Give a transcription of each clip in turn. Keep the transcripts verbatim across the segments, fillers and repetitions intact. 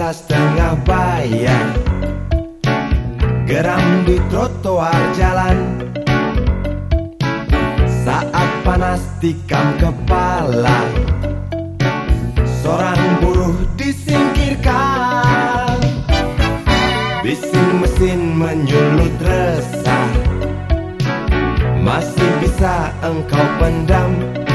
rentas tengah bayar, geram di trotoar jalan. Saat panas tikam kepala, seorang buruh disingkirkan. Bising mesin menyulut resah, masih bisa engkau pendam.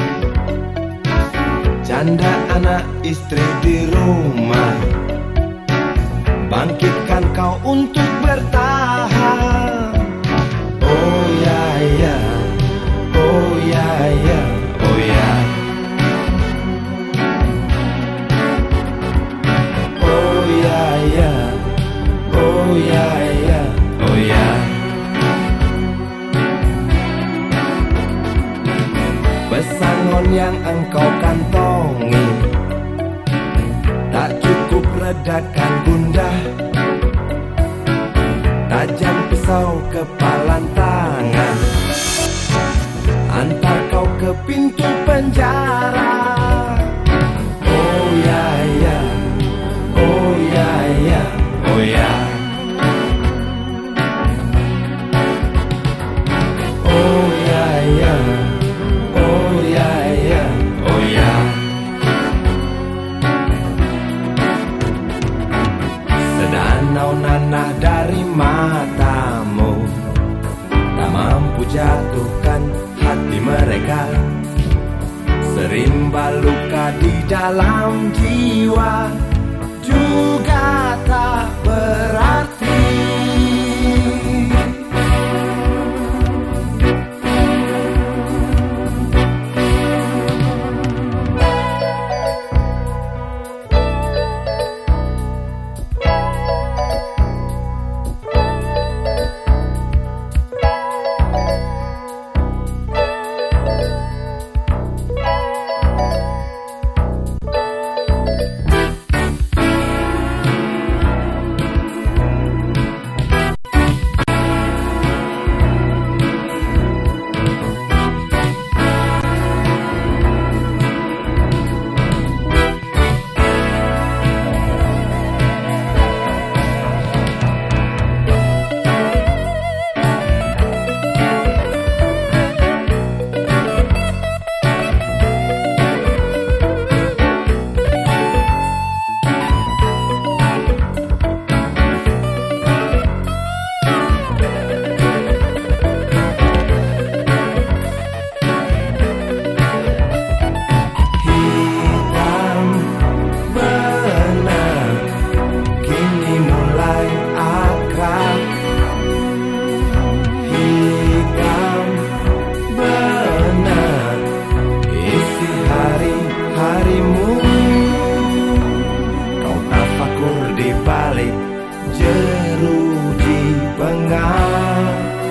Janda anak istri di rumah, bangkitkan kau untuk bertahan. Oh ya ya, oh ya ya, oh ya. Oh ya ya, oh ya ya, oh ya. Pesangon yang engkau kantongi tak cukup redakan gundah. Tajam pisau kepalan tangan, antar kau ke pintu penjara. Oh ya ya, oh ya ya, oh ya. Oh ya ya, oh ya ya, oh ya. Sedanau nanah dari matamu tak mampu jatuhkan hati mereka. Serimba luka di dalam jiwa juga tak berarti. Jeruji pengap,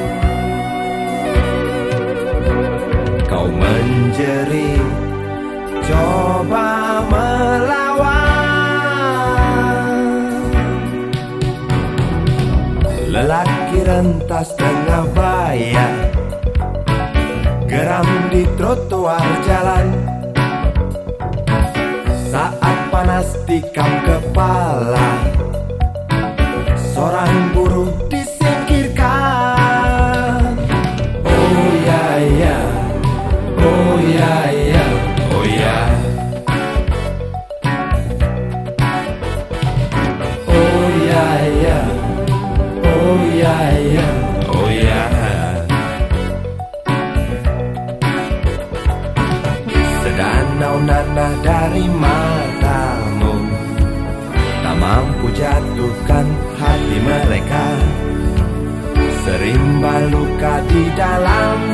kau menjerit, coba melawan. Lelaki rentas tengah bayar, geram di trotoar jalan. Saat panas tikam kepala, seorang buruh disingkirkan. Oh ya ya, oh ya ya, oh ya. Oh ya ya, oh ya ya, oh ya. Sedanau nanah dari matamu tak mampu jatuhkan hati mereka. Serimba luka di dalam